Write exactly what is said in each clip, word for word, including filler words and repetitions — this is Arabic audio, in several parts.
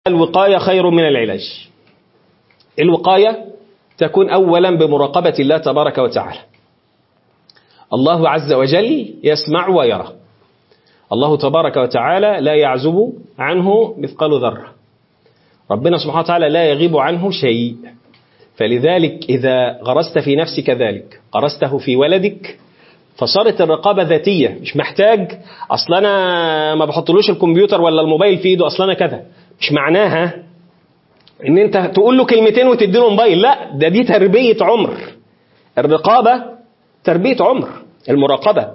الوقاية خير من العلاج. الوقاية تكون أولا بمراقبة الله تبارك وتعالى. الله عز وجل يسمع ويرى. الله تبارك وتعالى لا يعزب عنه مثقال ذرة. ربنا سبحانه وتعالى لا يغيب عنه شيء. فلذلك إذا غرست في نفسك ذلك غرسته في ولدك فصارت الرقابة ذاتية. مش محتاج أصلا أنا ما بحطلوش الكمبيوتر ولا الموبايل في إيده أصلا أنا كذا. مش معناها إن أنت تقول له كلمتين وتديله موبايل. لا، ده دي تربية عمر. الرقابة تربية عمر. المراقبة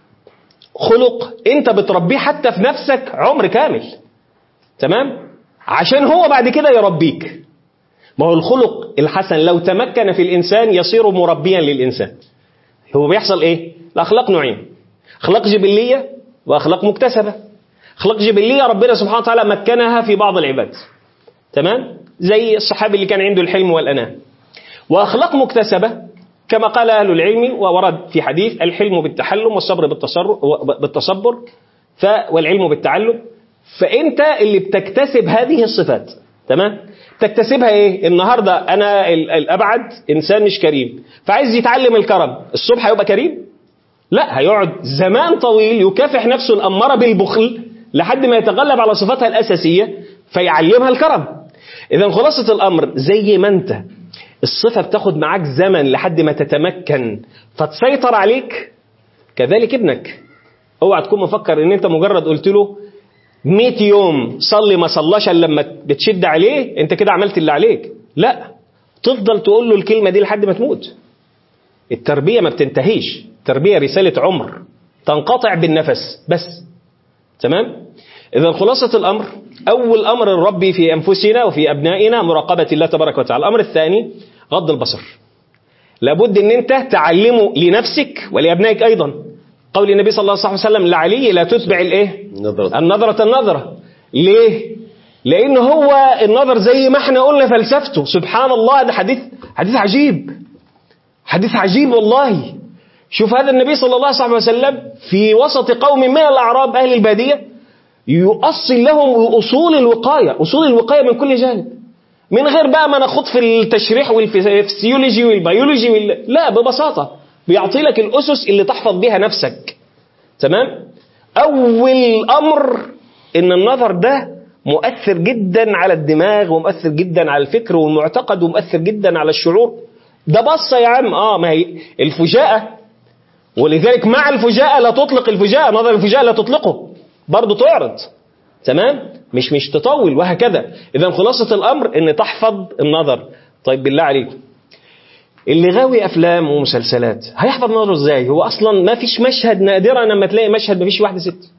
خلق أنت بتربيه حتى في نفسك عمر كامل. تمام؟ عشان هو بعد كده يربيك. ما هو الخلق الحسن لو تمكن في الإنسان يصير مربيا للإنسان. هو بيحصل إيه؟ الأخلاق نوعين: أخلاق جبلية وأخلاق مكتسبة. أخلاق جبلية ربنا سبحانه وتعالى مكنها في بعض العباد. تمام؟ زي الصحابي اللي كان عنده الحلم والأناة. وأخلاق مكتسبة كما قال أهل العلم وورد في حديث: الحلم بالتحلم والصبر بالتصبر والعلم بالتعلم. فأنت اللي بتكتسب هذه الصفات. تمام؟ تكتسبها إيه؟ النهاردة أنا الأبعد إنسان مش كريم فعايز يتعلم الكرم. الصبح هيبقى كريم؟ لا، هيقعد زمان طويل يكافح نفسه الأمارة بالبخل لحد ما يتغلب على صفاتها الأساسية فيعلمها الكرم. إذن خلاصة الأمر زي ما أنت الصفة بتاخد معاك زمن لحد ما تتمكن فتسيطر عليك، كذلك ابنك. اوعى تكون مفكر ان انت مجرد قلت له مئة يوم صلي ما صلاش لما بتشد عليه انت كده عملت اللي عليك. لا، تفضل تقول له الكلمة دي لحد ما تموت. التربية ما بتنتهيش. التربية رسالة عمر تنقطع بالنفس بس. تمام؟ إذا خلاصة الأمر، أول أمر الرب في أنفسنا وفي أبنائنا مراقبة الله تبارك وتعالى. الأمر الثاني غض البصر. لابد أن أنت تعلمه لنفسك ولأبنائك أيضا. قول النبي صلى الله عليه وسلم لعلي: لا تتبع الإيه؟ النظرة النظرة. ليه؟ لأن هو النظر زي ما احنا قلنا فلسفته. سبحان الله، ده حديث حديث عجيب. حديث عجيب والله. شوف هذا النبي صلى الله عليه وسلم في وسط قوم من الأعراب أهل البادية يؤصل لهم أصول الوقاية. أصول الوقاية من كل جانب، من غير بقى ما نخوض في التشريح والفسيولوجي والبيولوجي وال... لا، ببساطة بيعطي لك الأسس اللي تحفظ بها نفسك. تمام؟ أول أمر إن النظر ده مؤثر جدا على الدماغ ومؤثر جدا على الفكر والمعتقد ومؤثر جدا على الشعور. ده بصة يا عم. آه ما هي الفجاءة، ولذلك مع الفجاءة لا تطلق الفجاءة. نظر الفجاءة لا تطلقه، برضو تعرض. تمام؟ مش مش تطول وهكذا. إذن خلاصة الأمر إن تحفظ النظر. طيب بالله عليك، اللي غاوي أفلام ومسلسلات هيحفظ نظره إزاي؟ هو أصلا ما فيش مشهد، نادرا لما تلاقي مشهد ما فيش واحدة ست،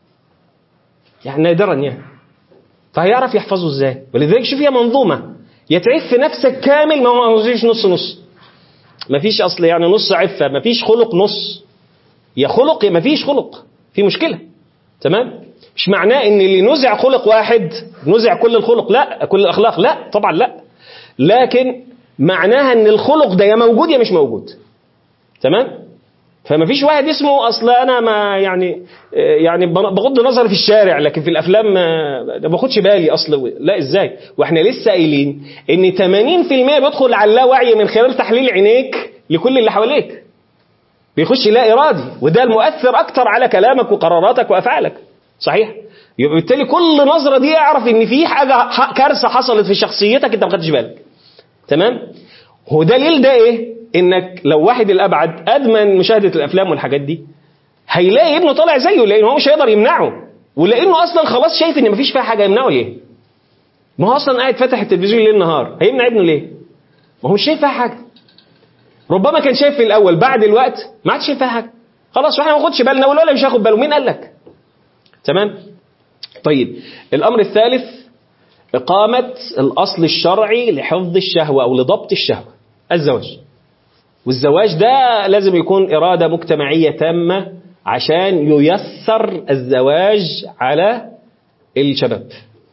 يعني نادرا يعني. فهيعرف يحفظه إزاي؟ ولذلك شوف، هي منظومة. يتعف في نفسك كامل، ما هو ما فيش نص نص. ما فيش أصل يعني نص عفة، ما فيش خلق نص. يا خلق يا ما فيش خلق، في مشكلة. تمام؟ مش معناه ان اللي نزع خلق واحد نزع كل الخلق، لا، كل الاخلاق، لا طبعا لا. لكن معناها ان الخلق ده يا موجود يا مش موجود. تمام؟ فما فيش واحد اسمه اصلا انا ما يعني يعني بغض نظر في الشارع لكن في الافلام ما باخدش بالي اصلا. لا، ازاي واحنا لسه قايلين ان ثمانين بالمئة بيدخل على اللاوعي من خلال تحليل عينيك لكل اللي حواليك، بيخش لا ارادي، وده المؤثر اكتر على كلامك وقراراتك وافعالك. صحيح؟ يبقى بالتالي كل نظرة دي اعرف ان في حاجة كارثة حصلت في شخصيتك انت ما خدتش بالك. تمام؟ هو دليل ده ايه؟ انك لو واحد الابعد ادمن مشاهدة الافلام والحاجات دي هيلاقي ابنه طالع زيه، لانه هو مش هيقدر يمنعه، ولانه اصلا خلاص شايف ان مفيش فيها حاجة يمنعه. ليه؟ ما هو اصلا قاعد فاتح التلفزيون ليل نهار، هيمنع ابنه ليه؟ ما هو مش شايف فيها حاجة. ربما كان شايف في الاول، بعد الوقت ما عادش شايف فيها حاجة. خلاص واحنا ما ناخدش بالنا ولا مش هاخد باله. مين قال لك؟ تمام؟ طيب الأمر الثالث إقامة الأصل الشرعي لحفظ الشهوة أو لضبط الشهوة، الزواج. والزواج ده لازم يكون إرادة مجتمعية تامة عشان ييسر الزواج على الشباب.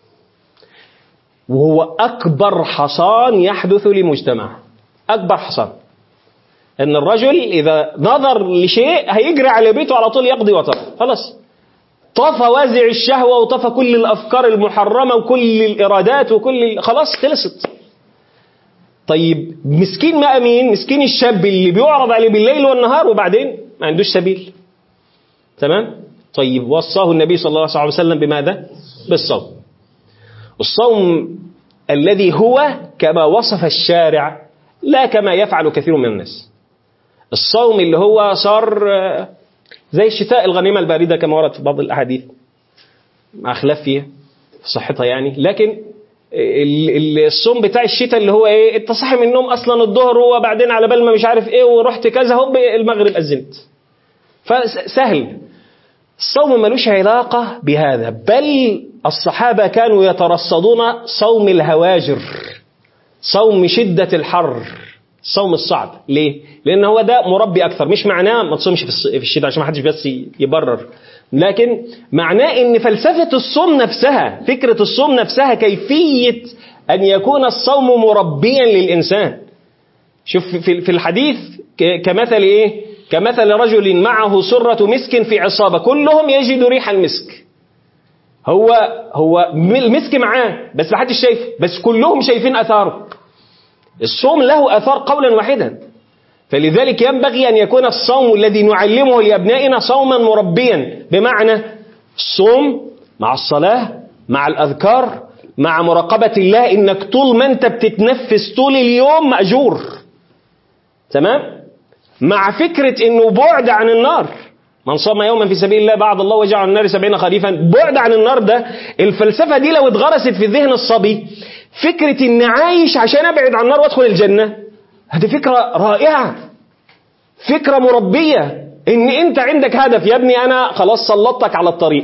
وهو أكبر حصان يحدث لمجتمع، أكبر حصان. إن الرجل إذا نظر لشيء هيجري على بيته على طول يقضي وطره. خلاص طفى وازع الشهوة وطفى كل الأفكار المحرمة وكل الإرادات وكل خلاص خلصت. طيب مسكين ما أمين، مسكين الشاب اللي بيعرض عليه بالليل والنهار وبعدين ما عندوش سبيل. تمام؟ طيب وصاه النبي صلى الله عليه وسلم بماذا؟ بالصوم. الصوم الذي هو كما وصف الشارع لا كما يفعل كثير من الناس. الصوم اللي هو صار زي الشتاء الغنيمة الباردة كما ورد في بعض الأحاديث مع خلاف فيها في صحتها يعني، لكن الصوم بتاع الشتاء اللي هو ايه، انت صاحي من النوم اصلا الظهر وبعدين على بال ما مش عارف ايه ورحت كذا هوب المغرب أذنت، فسهل. الصوم ملوش علاقة بهذا، بل الصحابة كانوا يترصدون صوم الهواجر، صوم شدة الحر، صوم الصعب. ليه؟ لأن هو ده مربي أكثر. مش معناه ما تصومش في الشتاء عشان ما حدش بس يبرر، لكن معناه إن فلسفة الصوم نفسها، فكرة الصوم نفسها، كيفية أن يكون الصوم مربيا للإنسان. شوف في الحديث كمثل إيه؟ كمثل رجل معه سرة مسك في عصابة كلهم يجد ريح المسك. هو هو المسك معاه بس ما حدش شايفه، بس كلهم شايفين أثاره. الصوم له أثار قولا واحدا. فلذلك ينبغي أن يكون الصوم الذي نعلمه لأبنائنا صوما مربيا، بمعنى الصوم مع الصلاة مع الأذكار مع مراقبة الله، إنك طول ما أنت بتتنفس طول اليوم مأجور. تمام؟ مع فكرة إنه بعد عن النار، من صام يوما في سبيل الله بعد الله وجعل عن النار سبعين خريفا. بعد عن النار ده الفلسفة دي لو اتغرست في ذهن الصبي، فكرة إن عايش عشان أبعد عن النار وأدخل الجنة، هذه فكرة رائعة، فكرة مربية. إن أنت عندك هدف يا ابني، أنا خلاص سلطتك على الطريق،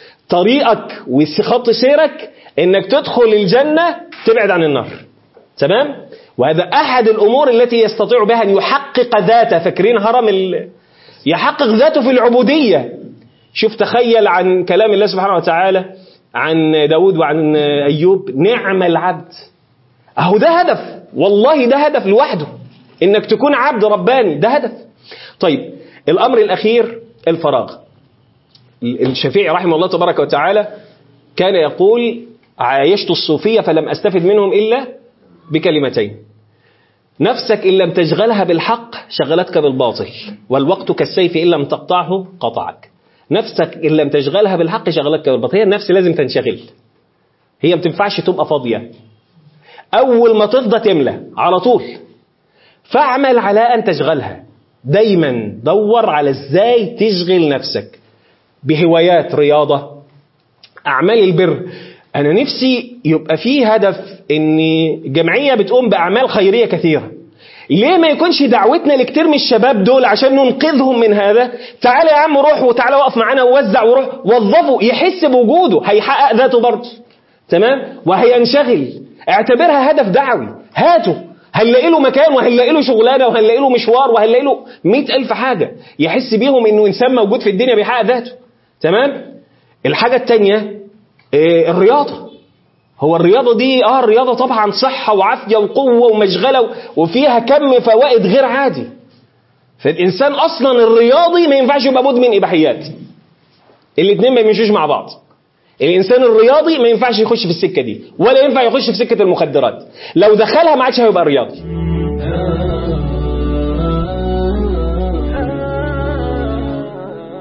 طريقك وخط سيرك إنك تدخل الجنة تبعد عن النار. تمام؟ وهذا أحد الأمور التي يستطيع بها أن يحقق ذاته. فاكرين هرم ال... يحقق ذاته في العبودية. شوف تخيل عن كلام الله سبحانه وتعالى عن داود وعن أيوب، نعم العبد. أهو ده هدف، والله ده هدف لوحده، إنك تكون عبد رباني، ده هدف. طيب الأمر الأخير الفراغ. الشافعي رحمه الله تبارك وتعالى كان يقول: عايشت الصوفية فلم أستفد منهم إلا بكلمتين: نفسك إن لم تشغلها بالحق شغلتك بالباطل، والوقت كالسيف إن لم تقطعه قطعك. نفسك إن لم تشغلها بالحق شغلتك بالباطل. هي النفس لازم تنشغل، هي ما تنفعش تبقى فاضية. أول ما تفضى تملى على طول، فاعمل على أن تشغلها. دايما دور على إزاي تشغل نفسك بهوايات، رياضة، أعمال البر. أنا نفسي يبقى فيه هدف إن جمعية بتقوم بأعمال خيرية كثيرة. ليه ما يكونش دعوتنا لكتير من الشباب دول عشان ننقذهم من هذا؟ تعال يا عم روح، وتعال وقف معنا ووزع وروح وظفه، يحس بوجوده، هيحقق ذاته برضه. تمام؟ وهينشغل. اعتبرها هدف دعوي، هاته، هنلاقي له مكان وهنلاقي له شغلانة وهنلاقي له مشوار وهنلاقي له مئة ألف حاجة يحس بيهم إنه إنسان موجود في الدنيا بيحقق ذاته. تمام؟ الحاجة التانية إيه؟ الرياضة. هو الرياضة دي آه الرياضة طبعا صحة وعافية وقوة ومشغلة وفيها كم فوائد غير عادي. فالإنسان أصلا الرياضي ما ينفعش يبقى مدمن إباحيات، الاثنين ما يمشوش مع بعض. الإنسان الرياضي ما ينفعش يخش في السكة دي، ولا ينفع يخش في سكة المخدرات. لو دخلها ما عادش هيبقى رياضي.